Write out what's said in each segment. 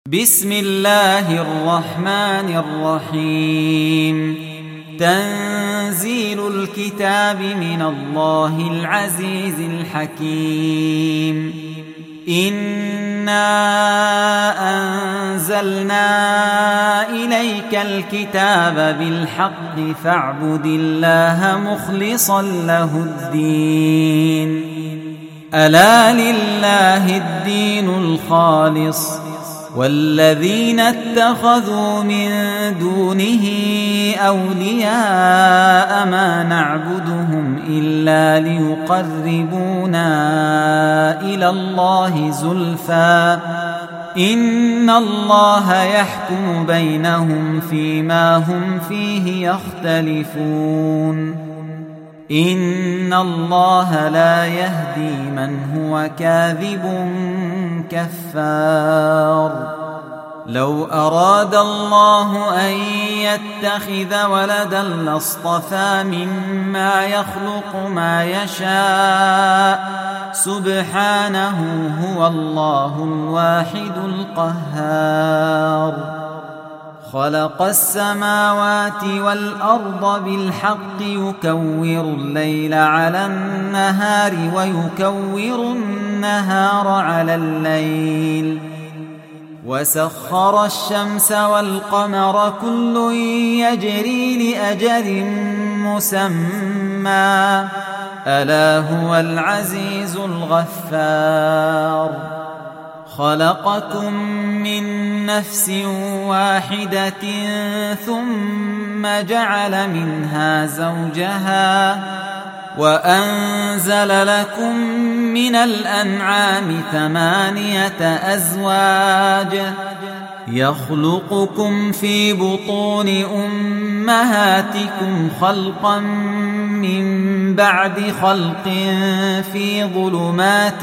بسم الله الرحمن الرحيم. تنزيل الكتاب من الله العزيز الحكيم. إنا أنزلنا إليك الكتاب بالحق فاعبد الله مخلصا له الدين. ألا لله الدين الخالص والذين اتخذوا من دونه أولياء ما نعبدهم إلا ليقربونا إلى الله زلفى إن الله يحكم بينهم فيما هم فيه يختلفون. إن الله لا يهدي من هو كاذب كفار. لو أراد الله أن يتخذ ولدا لاصطفى مما يخلق ما يشاء سبحانه هو الله الواحد القهار. خلق السماوات والأرض بالحق يكور الليل على النهار ويكور النهار على الليل وسخر الشمس والقمر كل يجري لأجل مسمى ألا هو العزيز الغفار. خلقكم من نفس واحدة ثم جعل منها زوجها وأنزل لكم من الأنعام 8 أزواج يخلقكم في بطون أمهاتكم خلقا من بعد خلق في ظلمات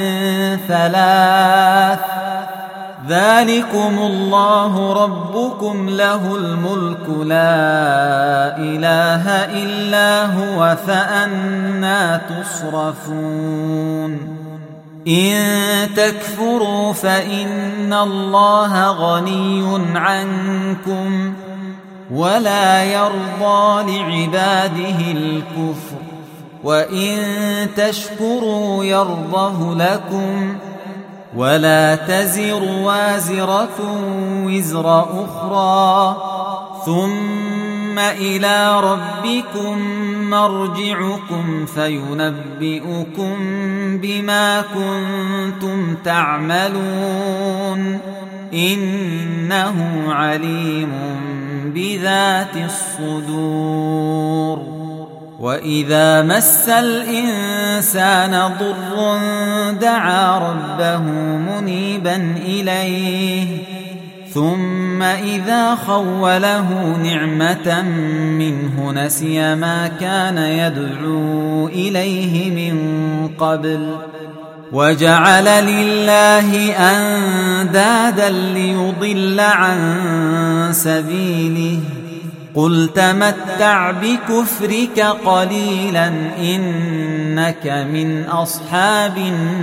3 ذلكم الله ربكم له الملك لا إله إلا هو فأنى تصرفون. إن تكفروا فإن الله غني عنكم ولا يرضى لعباده الكفر وإن تشكروا يرضه لكم ولا تزر وازرة وزر أخرى ثم إلى ربكم مرجعكم فينبئكم بما كنتم تعملون إنه عليم بذات الصدور. وإذا مس الإنسان ضر دعا ربه منيبا إليه ثم إذا خوله نعمة منه نسي ما كان يدعو إليه من قبل وجعل لله أندادا ليضل عن سبيله قل تمتع بكفرك قليلا إنك من أصحاب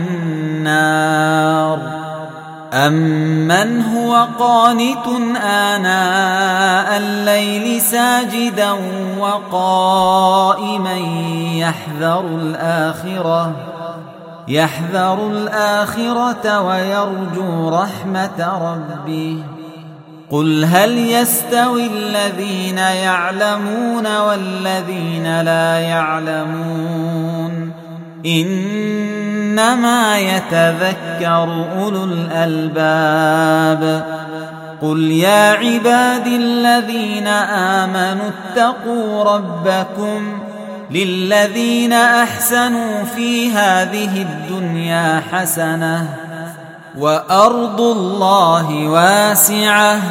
النار. أمن هو قانت آناء الليل ساجدا وقائما يحذر الآخرة ويرجو رحمة ربه قل هل يستوي الذين يعلمون والذين لا يعلمون إنما يتذكر أولو الألباب. قل يا عبادي الذين آمنوا اتقوا ربكم للذين أحسنوا في هذه الدنيا حسنة وأرض الله واسعة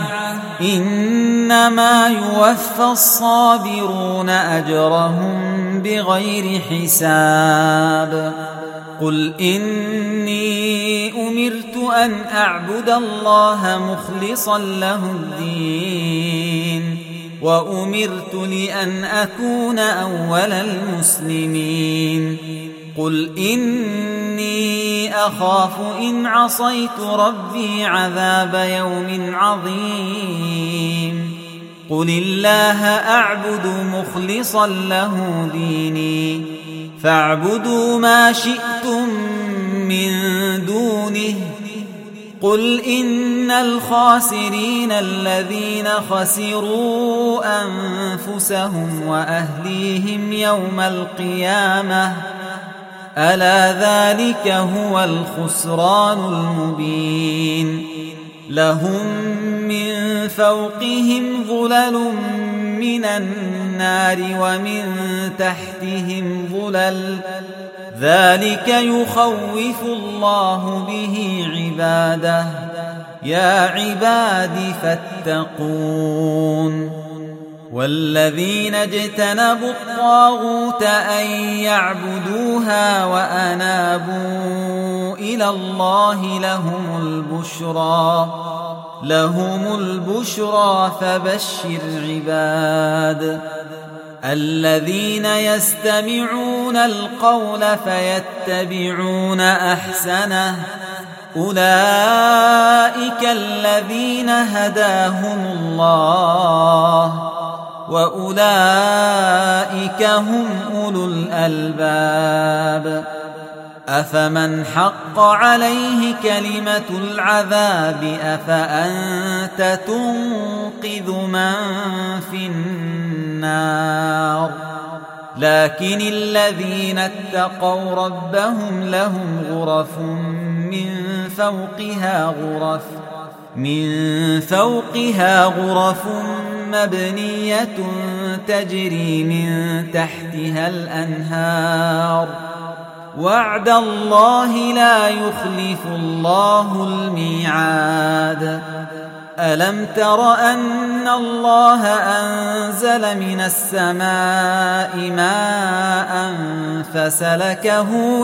إنما يوفى الصابرون أجرهم بغير حساب. قل إني أمرت أن أعبد الله مخلصا له الدين وأمرت لأن أكون أول المسلمين. قل إني أخاف إن عصيت ربي عذاب يوم عظيم قل الله أعبد مخلصا له ديني فاعبدوا ما شئتم من دونه قل إن الخاسرين الذين خسروا أنفسهم وأهليهم يوم القيامة ألا ذلك هو الخسران المبين لهم من فوقهم ظلل من النار ومن تحتهم ظلل ذلك يخوف الله به عباده يا عباد فاتقون والذين اجتنبوا الطاغوت أن يعبدوها وأنابوا إلى الله لهم البشرى فبشر عباد الذين يستمعون القول فيتبعون أحسنه أولئك الذين هداهم الله وأولئك هم أولو الألباب أفمن حق عليه كلمة العذاب أفأنت تنقذ من في النار لكن الذين اتقوا ربهم لهم غرف من فوقها غرف مبنية تجري من تحتها الأنهار وعد الله لا يخلف الله الميعاد ألم تر أن الله أنزل من السماء ماء فسلكه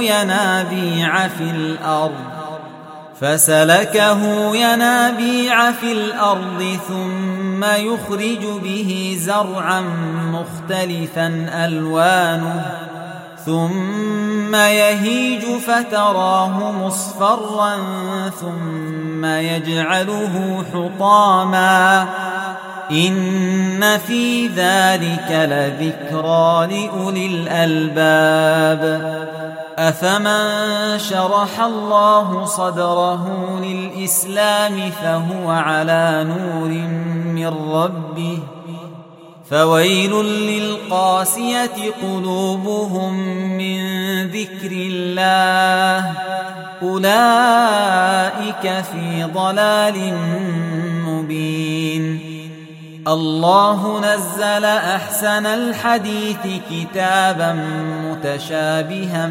ينابيع في الأرض ثم يخرج به زرعا مختلفا ألوانه ثم يهيج فتراه مصفرا ثم يجعله حطاما إن في ذلك لذكرى لأولي الألباب أفمن شرح الله صدره للإسلام فهو على نور من ربه فويل للقاسية قلوبهم من ذكر الله أولئك في ضلال مبين الله نزل أحسن الحديث كتابا متشابها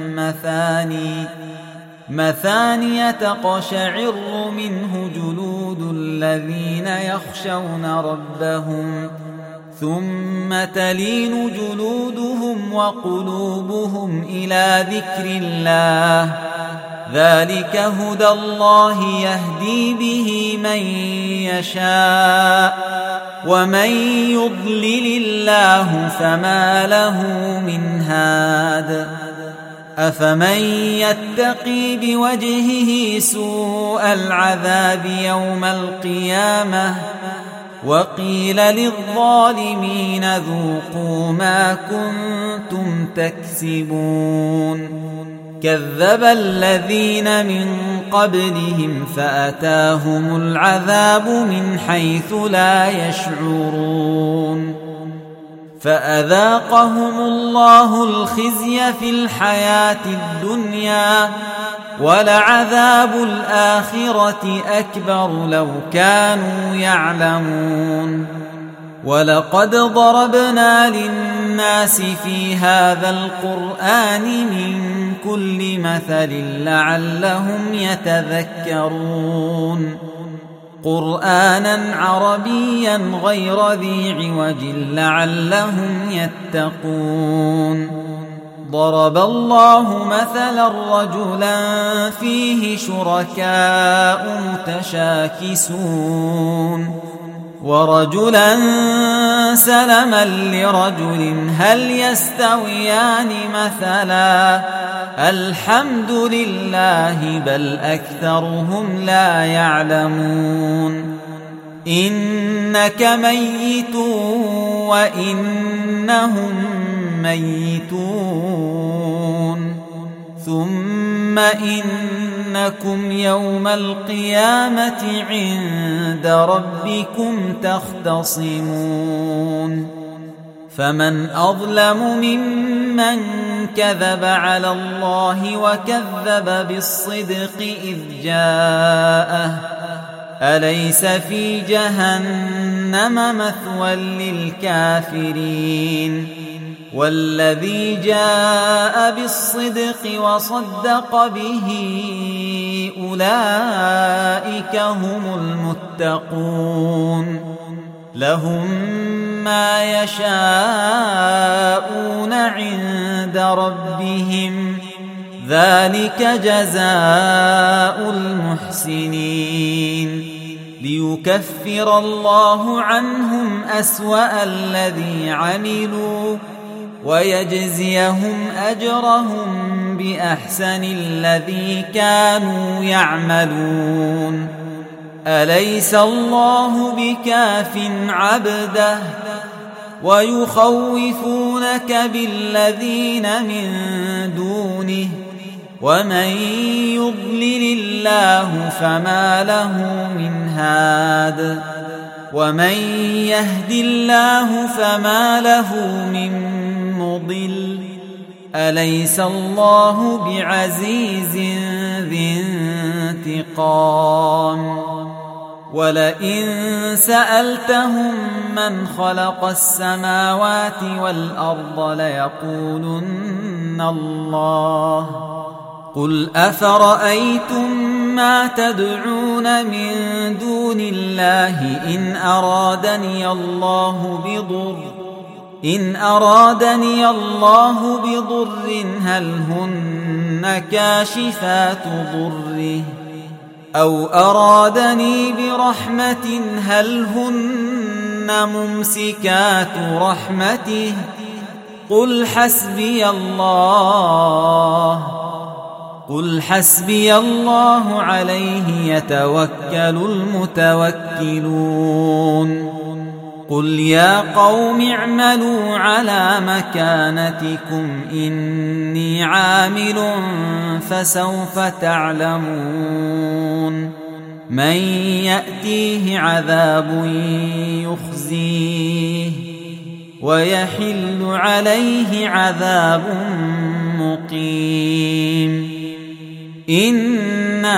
مثاني تقشعر منه جلود الذين يخشون ربهم ثم تلين جلودهم وقلوبهم إلى ذكر الله ذلك هدى الله يهدي به من يشاء ومن يضلل الله فما له من هاد أفمن يتقي بوجهه سوء العذاب يوم القيامة وقيل للظالمين ذوقوا ما كنتم تكسبون كذب الذين من قبلهم فأتاهم العذاب من حيث لا يشعرون فأذاقهم الله الخزي في الحياة الدنيا ولعذاب الآخرة أكبر لو كانوا يعلمون ولقد ضربنا للناس في هذا القرآن من كل مثل لعلهم يتذكرون قرآنا عربيا غير ذي عوج لعلهم يتقون ضرب الله مثلا رجلا فيه شركاء متشاكسون ورجلا سلما لرجل هل يستويان مثلا الحمد لله بل أكثرهم لا يعلمون إنك ميت وإنهم ميتون ثم إنكم يوم القيامة عند ربكم تختصمون فمن أظلم ممن كذب على الله وكذب بالصدق إذ جاءه أليس في جهنم مثوى للكافرين والذي جاء بالصدق وصدق به أولئك هم المتقون لهم ما يشاءون عند ربهم ذلك جزاء المحسنين ليكفر الله عنهم أسوأ الذي عملوا ويجزيهم أجرهم بأحسن الذي كانوا يعملون أليس الله بكاف عبده ويخوفونك بالذين من دونه ومن يضلل الله فما له من هاد ومن يهد الله فما له من مضل أليس الله بعزيز ذي انتقام ولئن سألتهم من خلق السماوات والأرض ليقولن الله قل أفرأيتم ما تدعون من دون الله إن أرادني الله بضر هل هن كاشفات ضره أو أرادني برحمة هل هن ممسكات رحمته قل حسبي الله عليه يتوكل المتوكلون قل يا قوم اعملوا على مكانتكم إني عامل فسوف تعلمون من يأتيه عذاب يخزيه ويحل عليه عذاب مقيم إنا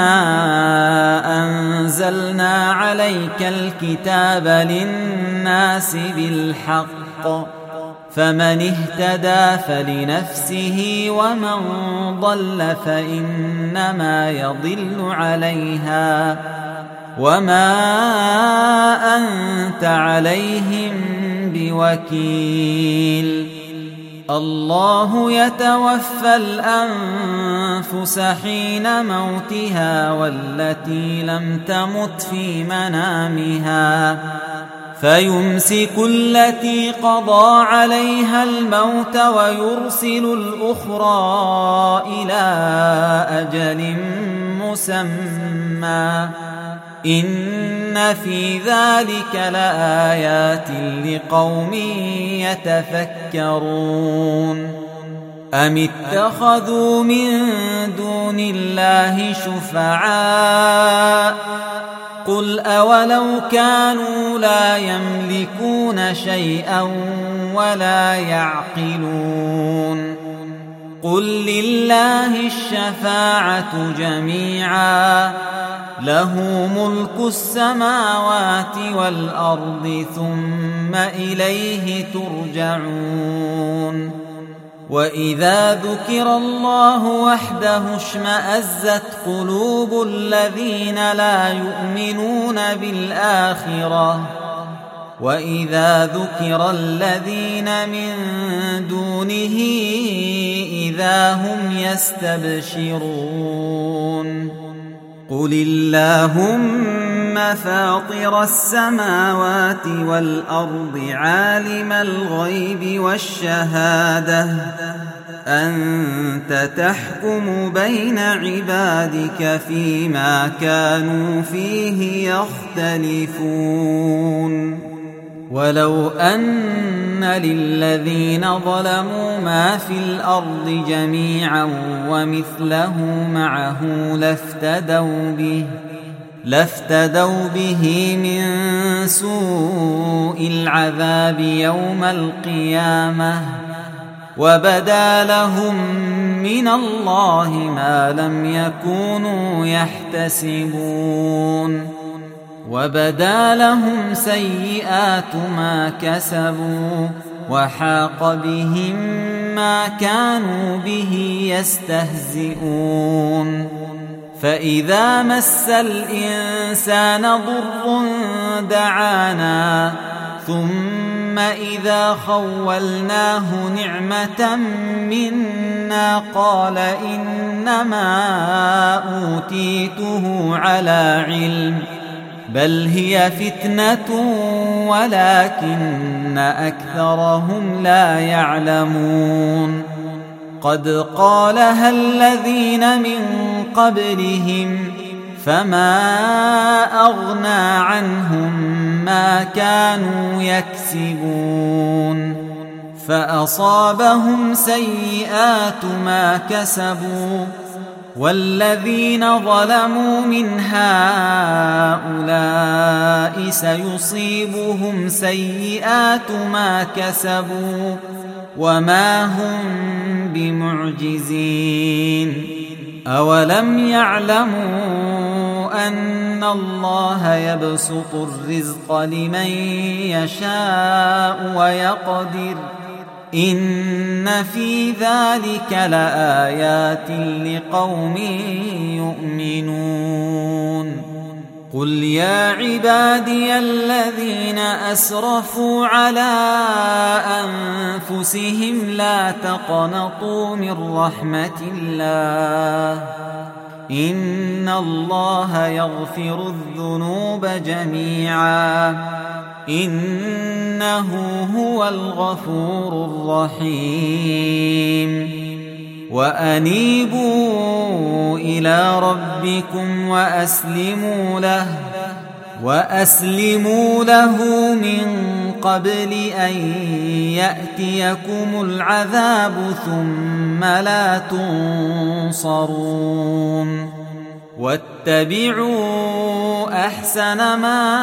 أنزلنا عليك الكتاب للناس بالحق فمن اهتدى فلنفسه ومن ضل فإنما يضل عليها وما أنت عليهم بوكيل الله يتوفى الأنفس حين موتها والتي لم تمت في منامها فيمسك التي قضى عليها الموت ويرسل الأخرى إلى أجل مسمى إن في ذلك لآيات لقوم يتفكرون أم اتخذوا من دون الله شفعاء قل أولو كانوا لا يملكون شيئا ولا يعقلون قل لله الشفاعة جميعا له ملك السماوات والأرض ثم إليه ترجعون وإذا ذكر الله وحده اشمأزت قلوب الذين لا يؤمنون بالآخرة وإذا ذكر الذين من دونه إذا هم يستبشرون قل اللهم فاطر السماوات والأرض عالم الغيب والشهادة أنت تحكم بين عبادك فيما كانوا فيه يختلفون ولو أن للذين ظلموا ما في الأرض جميعا ومثله معه لافتدوا به من سوء العذاب يوم القيامة وبدا لهم من الله ما لم يكونوا يحتسبون وبدا لهم سيئات ما كسبوا وحاق بهم ما كانوا به يستهزئون فإذا مس الإنسان ضر دعانا ثم إذا خولناه نعمة منا قال إنما أوتيته على علم بل هي فتنة ولكن أكثرهم لا يعلمون قد قالها الذين من قبلهم فما أغنى عنهم ما كانوا يكسبون فأصابهم سيئات ما كسبوا والذين ظلموا من هؤلاء سيصيبهم سيئات ما كسبوا وما هم بمعجزين أولم يعلموا أن الله يبسط الرزق لمن يشاء ويقدر إن في ذلك لآيات لقوم يؤمنون قل يا عبادي الذين أسرفوا على أنفسهم لا تقنطوا من رحمة الله إن الله يغفر الذنوب جميعا إنه هو الغفور الرحيم وأنيبوا إلى ربكم وأسلموا له من قبل أن يأتيكم العذاب ثم لا تنصرون واتبعوا أحسن ما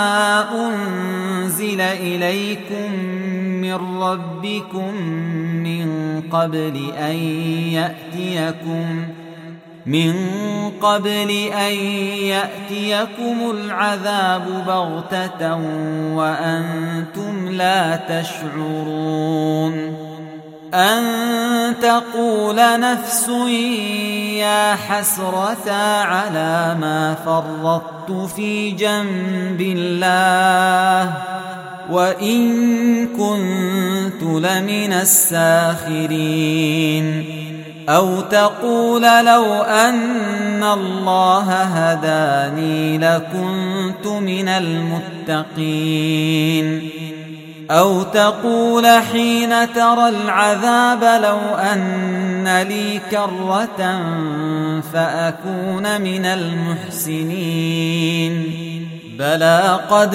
أنزل إليكم من ربكم من قبل أن يأتيكم العذاب بغتة وأنتم لا تشعرون أن تقول نفس يا حسرة على ما فرطت في جنب الله وإن كنت لمن الساخرين أو تقول لو أن الله هداني لكنت من المتقين أو تقول حين ترى العذاب لو أن لي كرة فأكون من المحسنين بلى قد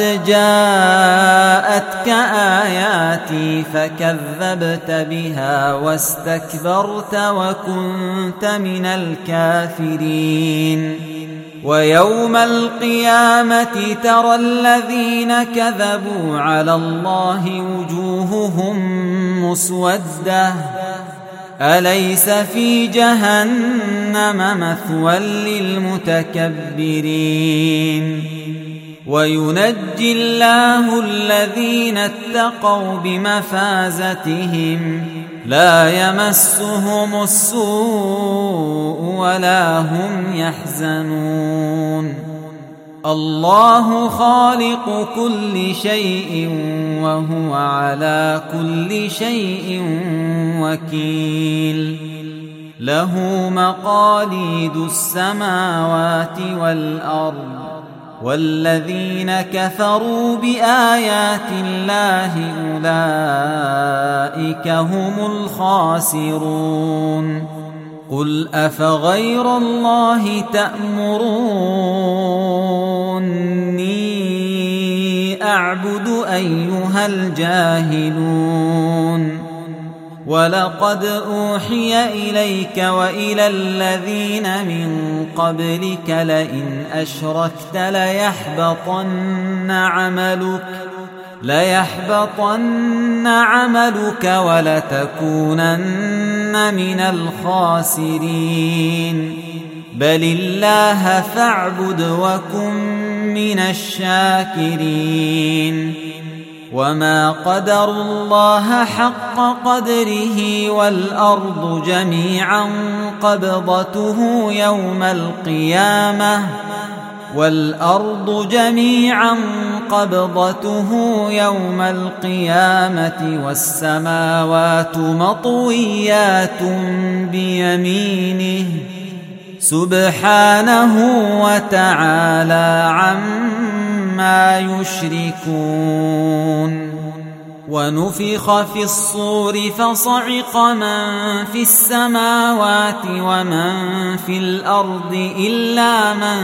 جاءتك آياتي فكذبت بها واستكبرت وكنت من الكافرين ويوم القيامة ترى الذين كذبوا على الله وجوههم مسودة أليس في جهنم مثوى للمتكبرين وينجي الله الذين اتقوا بمفازتهم لا يمسهم السوء ولا هم يحزنون الله خالق كل شيء وهو على كل شيء وكيل له مقاليد السماوات والأرض والذين كفروا بآيات الله أولئك هم الخاسرون قل أفغير الله تأمروني أعبد أيها الجاهلون ولقد أوحي إليك وإلى الذين من قبلك لئن أشركت ليحبطن عملك ولتكونن من الخاسرين بل الله فاعبد وكن من الشاكرين وما قدروا الله حق قدره والأرض جميعا قبضته يوم القيامة والسماوات مطويات بيمينه سبحانه وتعالى عما يشركون ونفخ في الصور فصعق من في السماوات ومن في الأرض إلا من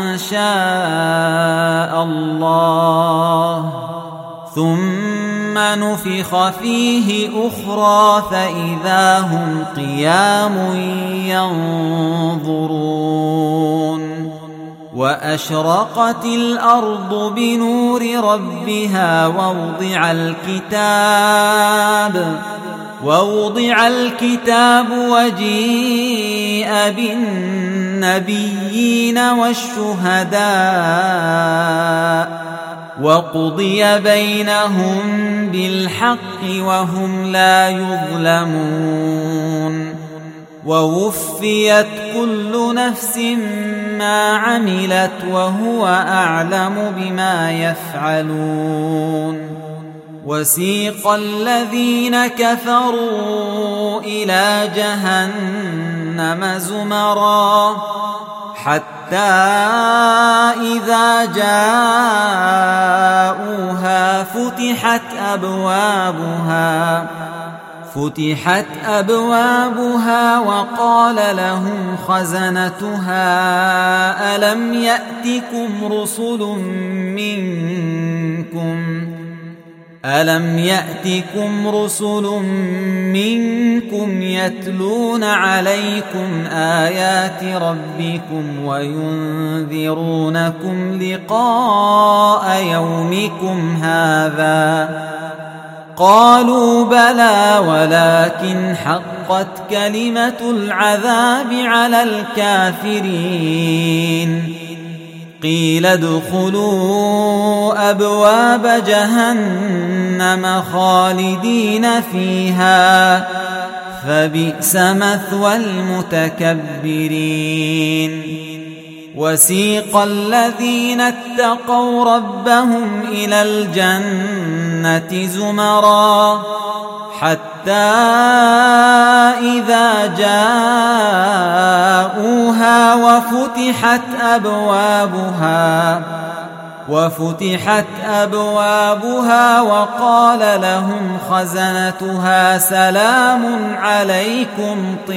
شاء الله ثم نفخ فيه أخرى فإذا هم قيام ينظرون وأشرقت الأرض بنور ربها ووضع الكتاب وجيء بالنبيين والشهداء وقضي بينهم بالحق وهم لا يظلمون ووفيت كل نفس ما عملت وهو أعلم بما يفعلون وسيق الذين كفروا إلى جهنم زمرا حتى إذا جاءوها فتحت أبوابها وقال لهم خزنتها ألم يأتكم رسل منكم يتلون عليكم آيات ربكم وينذرونكم لقاء يومكم هذا قالوا بلى ولكن حقت كلمة العذاب على الكافرين قيل ادخلوا أبواب جهنم خالدين فيها فبئس مثوى المتكبرين وسيق الذين اتقوا ربهم إلى الجنة زمرا حتى إذا جاءوها وفتحت أبوابها وقال لهم خزنتها سلام عليكم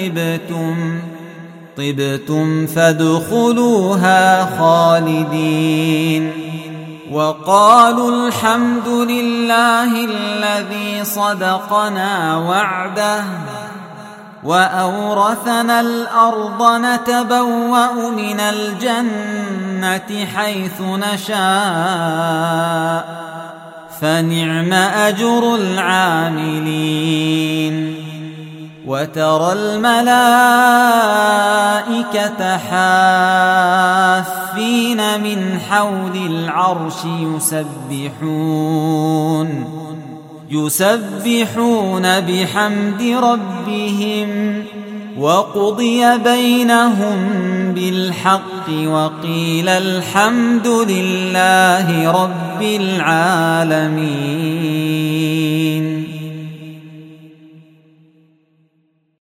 طبتم فادخلوها خالدين وقالوا الحمد لله الذي صدقنا وعده وأورثنا الأرض نتبوأ من الجنة حيث نشاء فنعم أجر العاملين وترى الملائكة حافين من حول العرش يسبحون بحمد ربهم وقضي بينهم بالحق وقيل الحمد لله رب العالمين.